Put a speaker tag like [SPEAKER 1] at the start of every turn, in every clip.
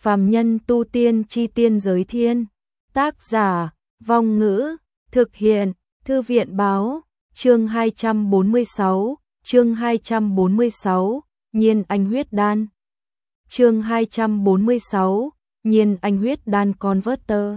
[SPEAKER 1] Phàm nhân tu tiên chi tiên giới thiên. Tác giả, Vong Ngữ, thực hiện, Thư viện báo, chương 246, chương 246, Nhiên Anh huyết đan. Chương 246, Nhiên Anh huyết đan converter.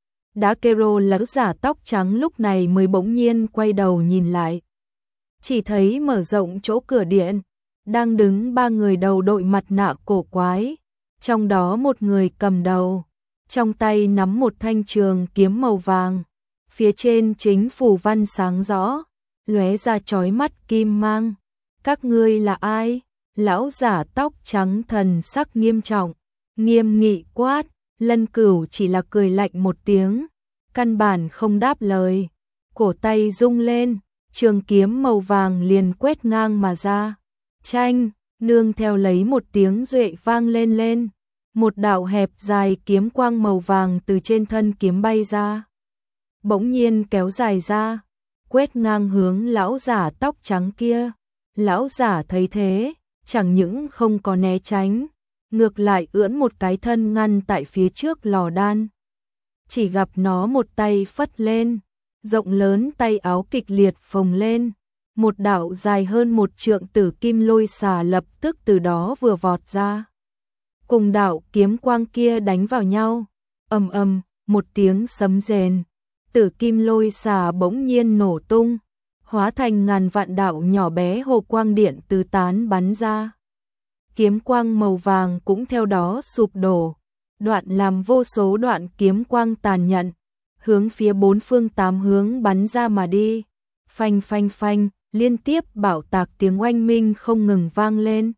[SPEAKER 1] Đã kero lão giả tóc trắng lúc này mới bỗng nhiên quay đầu nhìn lại. Chỉ thấy mở rộng chỗ cửa điện, đang đứng ba người đầu đội mặt nạ cổ quái, trong đó một người cầm đầu, trong tay nắm một thanh trường kiếm màu vàng, phía trên chính phủ văn sáng rõ, lóe ra chói mắt kim mang. Các ngươi là ai? Lão giả tóc trắng thần sắc nghiêm trọng, nghiêm nghị quát. Lân Cửu chỉ là cười lạnh một tiếng, căn bản không đáp lời, cổ tay rung lên, trường kiếm màu vàng liền quét ngang mà ra. Chanh, nương theo lấy một tiếng duệ vang lên, một đạo hẹp dài kiếm quang màu vàng từ trên thân kiếm bay ra, bỗng nhiên kéo dài ra, quét ngang hướng lão giả tóc trắng kia. Lão giả thấy thế, chẳng những không có né tránh, ngược lại ưỡn một cái thân ngăn tại phía trước lò đan. Chỉ gặp nó một tay phất lên, rộng lớn tay áo kịch liệt phồng lên, một đạo dài hơn một trượng tử kim lôi xà lập tức từ đó vừa vọt ra. Cùng đạo kiếm quang kia đánh vào nhau, ầm ầm, một tiếng sấm rền, tử kim lôi xà bỗng nhiên nổ tung, hóa thành ngàn vạn đạo nhỏ bé hồ quang điện tứ tán bắn ra. Kiếm quang màu vàng cũng theo đó sụp đổ, đoạn làm vô số đoạn kiếm quang tàn nhẫn, hướng phía bốn phương tám hướng bắn ra mà đi. Phanh phanh phanh, liên tiếp bạo tạc tiếng oanh minh không ngừng vang lên.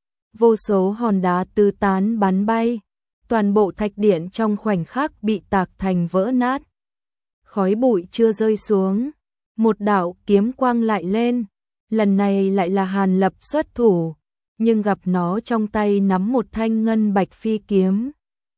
[SPEAKER 1] Vô số hòn đá tứ tán bắn bay, toàn bộ thạch điện trong khoảnh khắc bị tạc thành vỡ nát. Khói bụi chưa rơi xuống, một đạo kiếm quang lại lên, lần này lại là Hàn Lập xuất thủ, nhưng gặp nó trong tay nắm một thanh ngân bạch phi kiếm.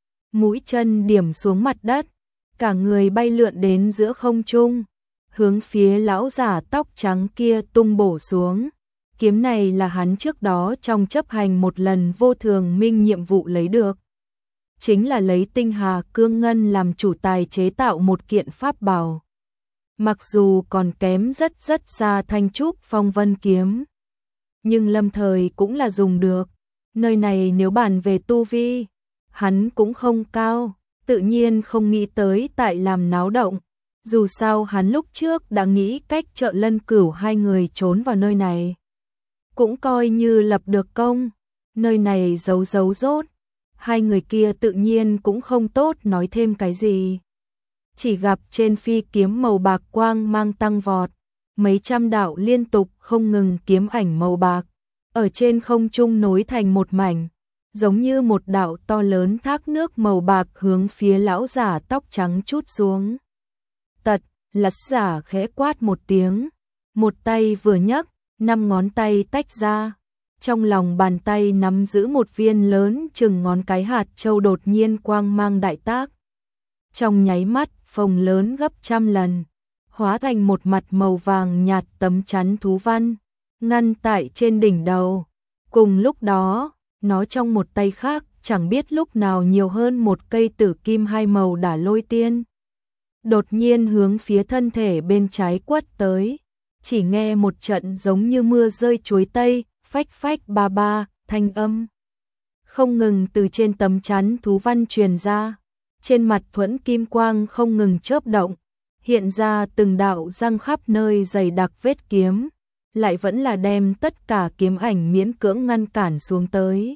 [SPEAKER 1] Mũi chân điểm xuống mặt đất, cả người bay lượn đến giữa không trung, hướng phía lão giả tóc trắng kia tung bổ xuống. Kiếm này là hắn trước đó trong chấp hành một lần vô thường minh nhiệm vụ lấy được. Chính là lấy tinh hà cương ngân làm chủ tài chế tạo một kiện pháp bảo. Mặc dù còn kém rất xa thanh trúc phong vân kiếm, nhưng lâm thời cũng là dùng được. Nơi này nếu bàn về tu vi, hắn cũng không cao, tự nhiên không nghĩ tới tại làm náo động. Dù sao hắn lúc trước đã nghĩ cách trợ Lân Cửu hai người trốn vào nơi này, cũng coi như lập được công. Nơi này giấu rốt, hai người kia tự nhiên cũng không tốt nói thêm cái gì. Chỉ gặp trên phi kiếm màu bạc quang mang tăng vọt, mấy trăm đạo liên tục không ngừng kiếm ảnh màu bạc, ở trên không trung nối thành một mảnh, giống như một đạo to lớn thác nước màu bạc hướng phía lão giả tóc trắng trút xuống. Tật, lật giả khẽ quát một tiếng, một tay vừa nhấc, 5 ngón tay tách ra, trong lòng bàn tay nắm giữ một viên lớn chừng ngón cái hạt châu đột nhiên quang mang đại tác. Trong nháy mắt, phồng lớn gấp 100 lần, hóa thành một mặt màu vàng nhạt tấm chắn thú văn, ngăn tại trên đỉnh đầu. Cùng lúc đó, nó trong một tay khác, chẳng biết lúc nào nhiều hơn một cây tử kim hai màu đả lôi tiên. Đột nhiên hướng phía thân thể bên trái quất tới, chỉ nghe một trận giống như mưa rơi chuối tây, phách phách ba ba, thanh âm không ngừng từ trên tấm chắn thú văn truyền ra. Trên mặt thuẫn kim quang không ngừng chớp động, hiện ra từng đạo răng khắp nơi dày đặc vết kiếm, lại vẫn là đem tất cả kiếm ảnh miễn cưỡng ngăn cản xuống tới.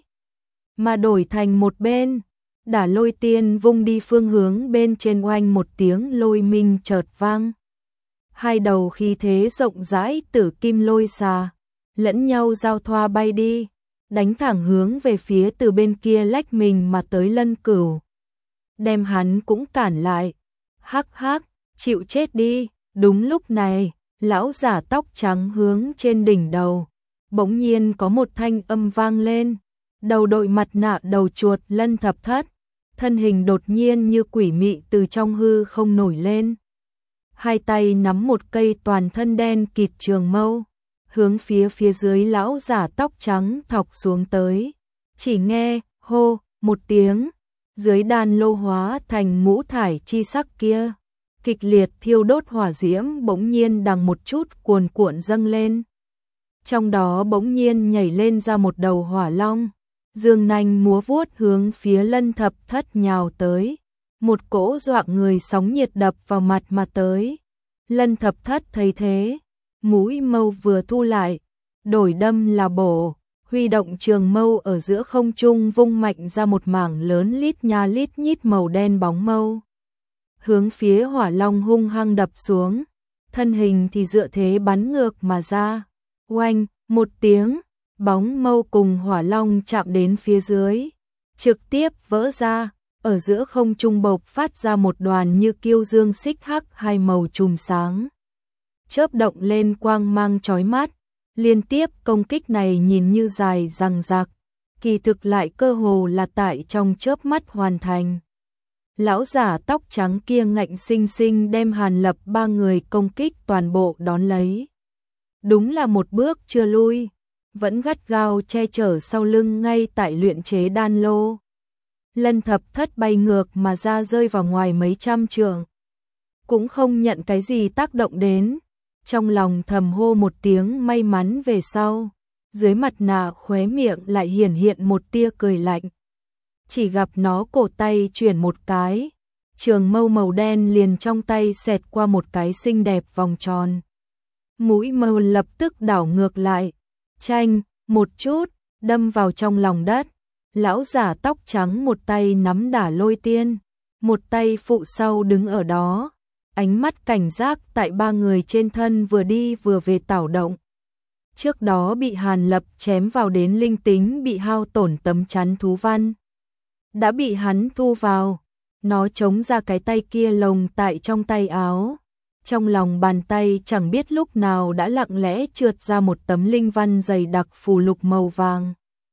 [SPEAKER 1] Mà đổi thành một bên, đả lôi tiên vung đi phương hướng bên trên, oanh một tiếng lôi minh chợt vang. Hai đầu khí thế rộng rãi tử kim lôi xà, lẫn nhau giao thoa bay đi, đánh thẳng hướng về phía từ bên kia lách mình mà tới Lân Cửu. Đem hắn cũng cản lại. Hắc hắc, chịu chết đi. Đúng lúc này, lão giả tóc trắng hướng trên đỉnh đầu, bỗng nhiên có một thanh âm vang lên. Đầu đội mặt nạ đầu chuột Lân Thập Thất, thân hình đột nhiên như quỷ mị từ trong hư không nổi lên. Hai tay nắm một cây toàn thân đen kịt trường mâu, hướng phía dưới lão giả tóc trắng thọc xuống tới. Chỉ nghe hô một tiếng, dưới đan lô hóa thành ngũ thải chi sắc kia, kịch liệt thiêu đốt hỏa diễm bỗng nhiên đằng một chút cuồn cuộn dâng lên. Trong đó bỗng nhiên nhảy lên ra một đầu hỏa long, dương nanh múa vuốt hướng phía Lân Thập Thất nhào tới. Một cỗ dọa người sóng nhiệt đập vào mặt mà tới. Lân Thập Thất thấy thế, mũi mâu vừa thu lại, đổi đâm là bổ, huy động trường mâu ở giữa không trung vung mạnh ra một mảng lớn lít nha lít nhít màu đen bóng mâu. Hướng phía hỏa long hung hăng đập xuống, thân hình thì dựa thế bắn ngược mà ra. Oanh, một tiếng, bóng mâu cùng hỏa long chạm đến phía dưới, trực tiếp vỡ ra, ở giữa không trung bộc phát ra một đoàn như kiêu dương xích hắc hai màu chùm sáng. Chớp động lên quang mang chói mắt, liên tiếp công kích này nhìn như dài dằng dặc, kỳ thực lại cơ hồ là tại trong chớp mắt hoàn thành. Lão giả tóc trắng kia ngạnh sinh sinh đem Hàn Lập ba người công kích toàn bộ đón lấy. Đúng là một bước chưa lui, vẫn gắt gao che chở sau lưng ngay tại luyện chế đan lô. Lân Thập Thất bay ngược mà ra rơi vào ngoài mấy trăm trượng. Cũng không nhận cái gì tác động đến, trong lòng thầm hô một tiếng may mắn về sau, dưới mặt nạ khóe miệng lại hiển hiện một tia cười lạnh. Chỉ gặp nó cổ tay chuyển một cái, trường mâu màu đen liền trong tay xẹt qua một cái xinh đẹp vòng tròn. Mũi mâu lập tức đảo ngược lại, chanh, một chút, đâm vào trong lòng đất. Lão giả tóc trắng một tay nắm đả lôi tiên, một tay phụ sau đứng ở đó, ánh mắt cảnh giác tại ba người trên thân vừa đi vừa về tảo động. Trước đó bị Hàn Lập chém vào đến linh tính bị hao tổn tấm chắn thú văn. Đã bị hắn thu vào, nó chống ra cái tay kia lồng tại trong tay áo. Trong lòng bàn tay chẳng biết lúc nào đã lặng lẽ trượt ra một tấm linh văn dày đặc phù lục màu vàng.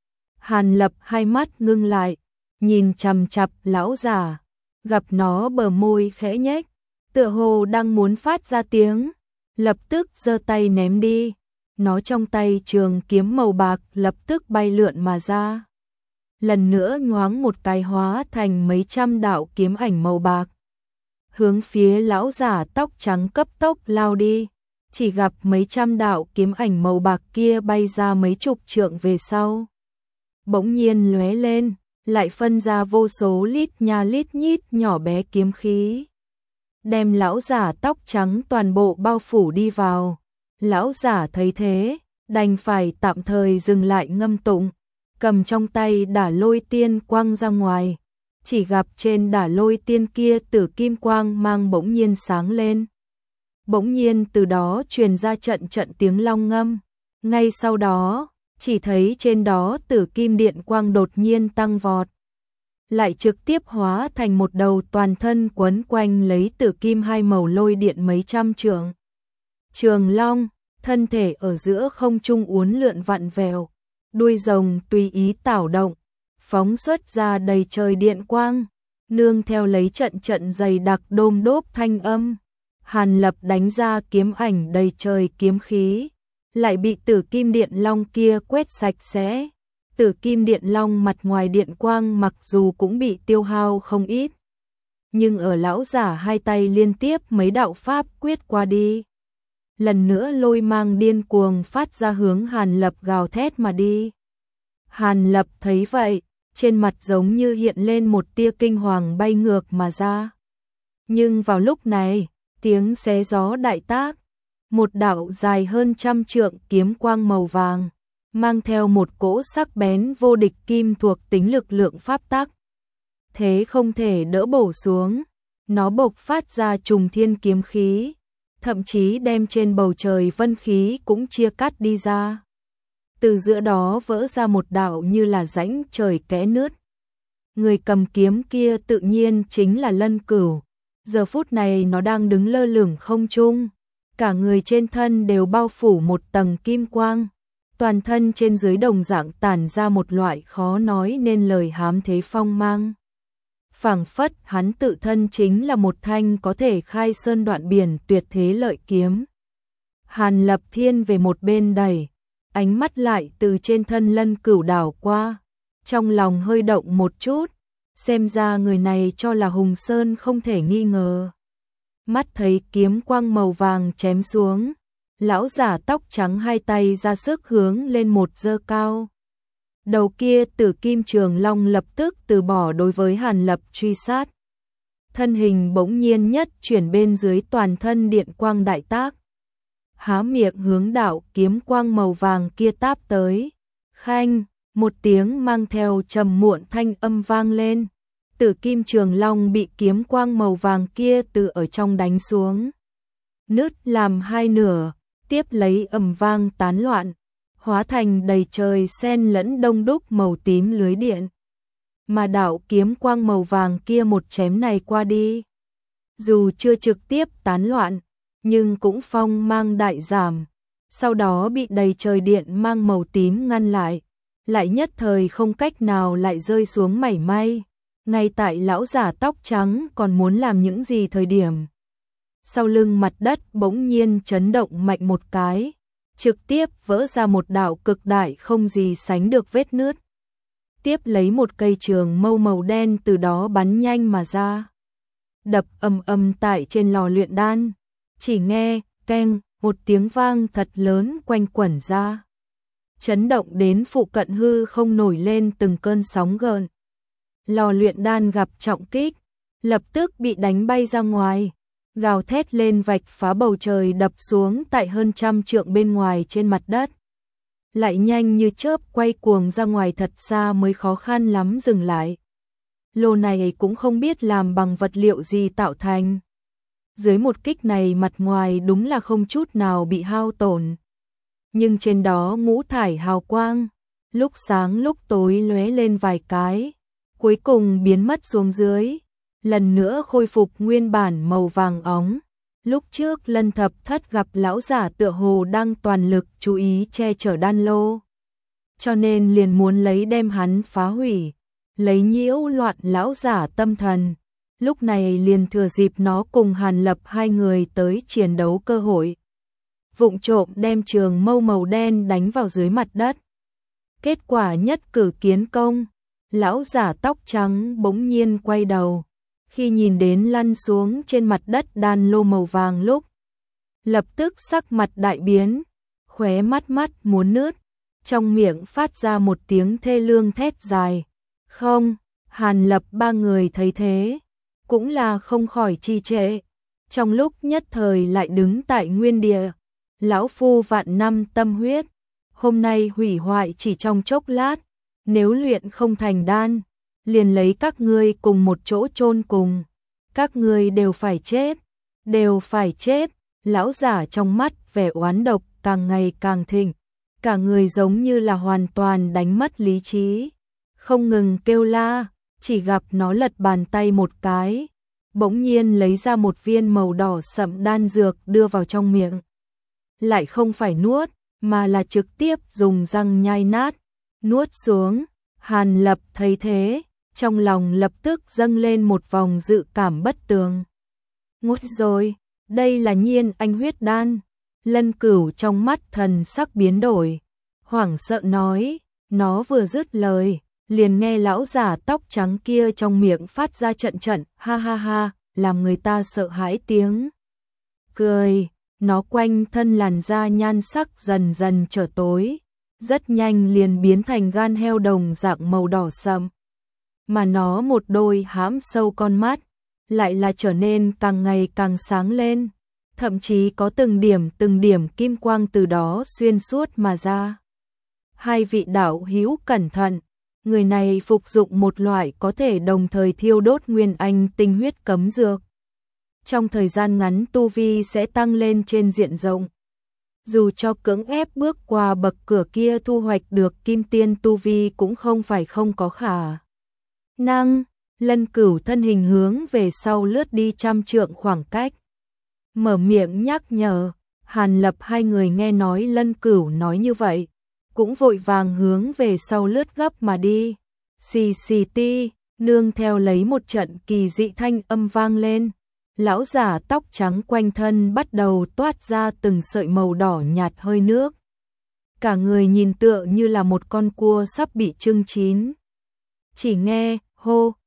[SPEAKER 1] Hàn Lập hai mắt ngưng lại, nhìn chằm chằm lão giả, gặp nó bờ môi khẽ nhếch, tựa hồ đang muốn phát ra tiếng, lập tức giơ tay ném đi. Nó trong tay trường kiếm màu bạc lập tức bay lượn mà ra. Lần nữa nhoáng một cái hóa thành mấy trăm đạo kiếm ảnh màu bạc. Hướng phía lão giả tóc trắng cấp tốc lao đi, chỉ gặp mấy trăm đạo kiếm ảnh màu bạc kia bay ra mấy chục trượng về sau. Bỗng nhiên lóe lên, lại phân ra vô số lít nha lít nhít nhỏ bé kiếm khí. Đem lão giả tóc trắng toàn bộ bao phủ đi vào. Lão giả thấy thế, đành phải tạm thời dừng lại ngâm tụng, cầm trong tay đả lôi tiên quăng ra ngoài. Chỉ gặp trên đả lôi tiên kia tử kim quang mang bỗng nhiên sáng lên. Bỗng nhiên từ đó truyền ra trận trận tiếng long ngâm. Ngay sau đó, chỉ thấy trên đó tử kim điện quang đột nhiên tăng vọt. Lại trực tiếp hóa thành một đầu toàn thân quấn quanh lấy tử kim hai màu lôi điện mấy trăm trượng. Trường long, thân thể ở giữa không trung uốn lượn vặn vẹo, đuôi rồng tùy ý tảo động, phóng xuất ra đầy trời điện quang, nương theo lấy trận trận dày đặc đôm đốp thanh âm. Hàn Lập đánh ra kiếm ảnh đầy trời kiếm khí, lại bị tử kim điện long kia quét sạch sẽ. Tử kim điện long mặt ngoài điện quang mặc dù cũng bị tiêu hao không ít, nhưng ở lão giả hai tay liên tiếp mấy đạo pháp quyết qua đi. Lần nữa lôi mang điên cuồng phát ra hướng Hàn Lập gào thét mà đi. Hàn Lập thấy vậy, trên mặt giống như hiện lên một tia kinh hoàng bay ngược mà ra. Nhưng vào lúc này, tiếng xé gió đại tác, một đạo dài hơn trăm trượng kiếm quang màu vàng, mang theo một cỗ sắc bén vô địch kim thuộc tính lực lượng pháp tắc. Thế không thể đỡ bổ xuống, nó bộc phát ra trùng thiên kiếm khí, thậm chí đem trên bầu trời vân khí cũng chia cắt đi ra. Từ giữa đó vỡ ra một đạo như là rãnh trời kẽ nứt. Người cầm kiếm kia tự nhiên chính là Lân Cửu. Giờ phút này nó đang đứng lơ lửng không trung, cả người trên thân đều bao phủ một tầng kim quang, toàn thân trên dưới đồng dạng tản ra một loại khó nói nên lời hám thế phong mang. Phảng phất hắn tự thân chính là một thanh có thể khai sơn đoạn biển tuyệt thế lợi kiếm. Hàn Lập thiên về một bên đẩy, ánh mắt lại từ trên thân Lân Cửu đảo qua, trong lòng hơi động một chút, Xem ra người này cho là Hùng Sơn không thể nghi ngờ. Mắt thấy kiếm quang màu vàng chém xuống, lão giả tóc trắng hai tay ra sức hướng lên một giơ cao. Đầu kia Tử Kim Trường Long lập tức từ bỏ đối với Hàn Lập truy sát. Thân hình bỗng nhiên nhất chuyển bên dưới, toàn thân điện quang đại tác. Há miệng hướng đạo kiếm quang màu vàng kia táp tới. Khanh, một tiếng mang theo trầm muộn thanh âm vang lên. Tử Kim Trường Long bị kiếm quang màu vàng kia từ ở trong đánh xuống. Nứt làm hai nửa, tiếp lấy ầm vang tán loạn, hóa thành đầy trời sen lẫn đông đúc màu tím lưới điện. Mà đạo kiếm quang màu vàng kia một chém này qua đi, dù chưa trực tiếp tán loạn, nhưng cũng phong mang đại giảm, sau đó bị đầy trời điện mang màu tím ngăn lại nhất thời không cách nào lại rơi xuống mảy may. Ngay tại lão giả tóc trắng còn muốn làm những gì thời điểm, sau lưng mặt đất bỗng nhiên chấn động mạnh một cái, trực tiếp vỡ ra một đạo cực đại không gì sánh được vết nứt. Tiếp lấy một cây trường mâu màu đen từ đó bắn nhanh mà ra, đập ầm ầm tại trên lò luyện đan. Chỉ nghe keng một tiếng vang thật lớn quanh quẩn ra, chấn động đến phụ cận hư không nổi lên từng cơn sóng gợn. Lò luyện đan gặp trọng kích, lập tức bị đánh bay ra ngoài, gào thét lên vạch phá bầu trời đập xuống tại hơn trăm trượng bên ngoài trên mặt đất. Lại nhanh như chớp quay cuồng ra ngoài thật xa mới khó khăn lắm dừng lại. Lô này cũng không biết làm bằng vật liệu gì tạo thành. Dưới một kích này mặt ngoài đúng là không chút nào bị hao tổn. Nhưng trên đó ngũ thải hào quang, lúc sáng lúc tối lóe lên vài cái, cuối cùng biến mất xuống dưới, lần nữa khôi phục nguyên bản màu vàng óng. Lúc trước Lân Thập Thất gặp lão giả tựa hồ đang toàn lực chú ý che chở đan lô, cho nên liền muốn lấy đem hắn phá hủy, lấy nhiễu loạn lão giả tâm thần. Lúc này liền thừa dịp nó cùng Hàn Lập hai người tới chiến đấu cơ hội, vụng trộm đem trường mâu màu đen đánh vào dưới mặt đất. Kết quả nhất cử kiến công, lão giả tóc trắng bỗng nhiên quay đầu, khi nhìn đến lăn xuống trên mặt đất đan lô màu vàng lúc, lập tức sắc mặt đại biến, khóe mắt muốn nứt, trong miệng phát ra một tiếng thê lương thét dài. Không, Hàn Lập ba người thấy thế, cũng là không khỏi trì trệ, trong lúc nhất thời lại đứng tại nguyên địa. Lão phu vạn năm tâm huyết, hôm nay hủy hoại chỉ trong chốc lát, nếu luyện không thành đan, liền lấy các ngươi cùng một chỗ chôn cùng, các ngươi đều phải chết, đều phải chết. Lão giả trong mắt vẻ oán độc càng ngày càng thịnh, cả người giống như là hoàn toàn đánh mất lý trí, không ngừng kêu la. Chỉ gặp nó lật bàn tay một cái, bỗng nhiên lấy ra một viên màu đỏ sậm đan dược đưa vào trong miệng. Lại không phải nuốt, mà là trực tiếp dùng răng nhai nát, nuốt xuống. Hàn Lập thấy thế, trong lòng lập tức dâng lên một vòng dự cảm bất tường. Ngút rồi, đây là Nhiên Anh huyết đan. Lân Cửu trong mắt thần sắc biến đổi, hoảng sợ nói. Nó vừa dứt lời, liền nghe lão giả tóc trắng kia trong miệng phát ra trận trận ha ha ha, làm người ta sợ hãi tiếng cười. Nó quanh thân làn da nhan sắc dần dần trở tối, rất nhanh liền biến thành gan heo đồng dạng màu đỏ sậm. Mà nó một đôi hãm sâu con mắt, lại là trở nên càng ngày càng sáng lên, thậm chí có từng điểm kim quang từ đó xuyên suốt mà ra. Hai vị đạo hữu cẩn thận, người này phục dụng một loại có thể đồng thời thiêu đốt nguyên anh tinh huyết cấm dược. Trong thời gian ngắn tu vi sẽ tăng lên trên diện rộng. Dù cho cưỡng ép bước qua bậc cửa kia thu hoạch được kim tiên tu vi cũng không phải không có khả năng. Lân Cửu thân hình hướng về sau lướt đi trăm trượng khoảng cách, mở miệng nhắc nhở. Hàn Lập hai người nghe nói Lân Cửu nói như vậy, cũng vội vàng hướng về sau lướt gấp mà đi. Xì xì ti, nương theo lấy một trận kỳ dị thanh âm vang lên. Lão giả tóc trắng quanh thân bắt đầu toát ra từng sợi màu đỏ nhạt hơi nước. Cả người nhìn tựa như là một con cua sắp bị trưng chín. Chỉ nghe, hô,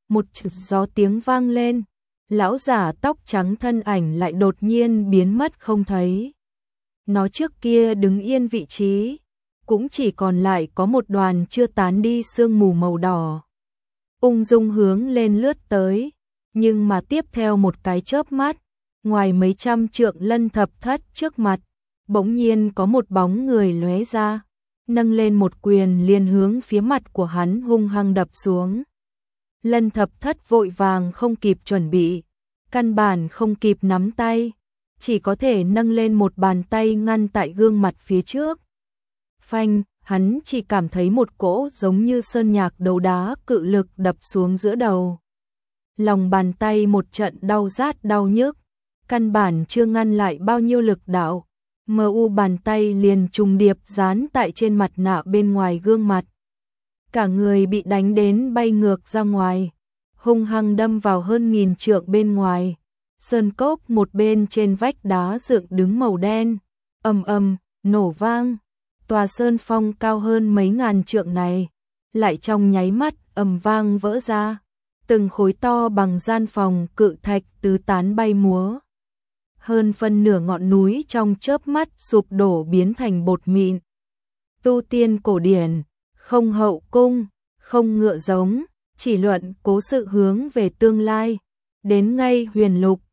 [SPEAKER 1] một chực gió tiếng vang lên, lão giả tóc trắng thân ảnh lại đột nhiên biến mất không thấy. Nó trước kia đứng yên vị trí, cũng chỉ còn lại có một đoàn chưa tán đi sương mù màu đỏ. Ung dung hướng lên lướt tới, nhưng mà tiếp theo một cái chớp mắt, ngoài mấy trăm trượng Lân Thập Thất trước mặt, bỗng nhiên có một bóng người lóe ra, nâng lên một quyền liền hướng phía mặt của hắn hung hăng đập xuống. Lân Thập Thất vội vàng không kịp chuẩn bị, căn bản không kịp nắm tay, chỉ có thể nâng lên một bàn tay ngăn tại gương mặt phía trước. Phanh, hắn chỉ cảm thấy một cỗ giống như sơn nhạc đấu đá cự lực đập xuống giữa đầu. Lòng bàn tay một trận đau rát đau nhức, căn bản chưa ngăn lại bao nhiêu lực đạo. MU bàn tay liền trùng điệp dán tại trên mặt nạ bên ngoài gương mặt. Cả người bị đánh đến bay ngược ra ngoài, hung hăng đâm vào hơn 1000 trượng bên ngoài. Sơn cốc một bên trên vách đá dựng đứng màu đen, ầm ầm, nổ vang. Tòa sơn phong cao hơn mấy ngàn trượng này, lại trong nháy mắt ầm vang vỡ ra. Từng khối to bằng gian phòng cự thạch tứ tán bay múa. Hơn phân nửa ngọn núi trong chớp mắt sụp đổ biến thành bột mịn. Tu tiên cổ điển, không hậu cung, không ngựa giống, chỉ luận cố sự hướng về tương lai. Đến ngay huyền lục,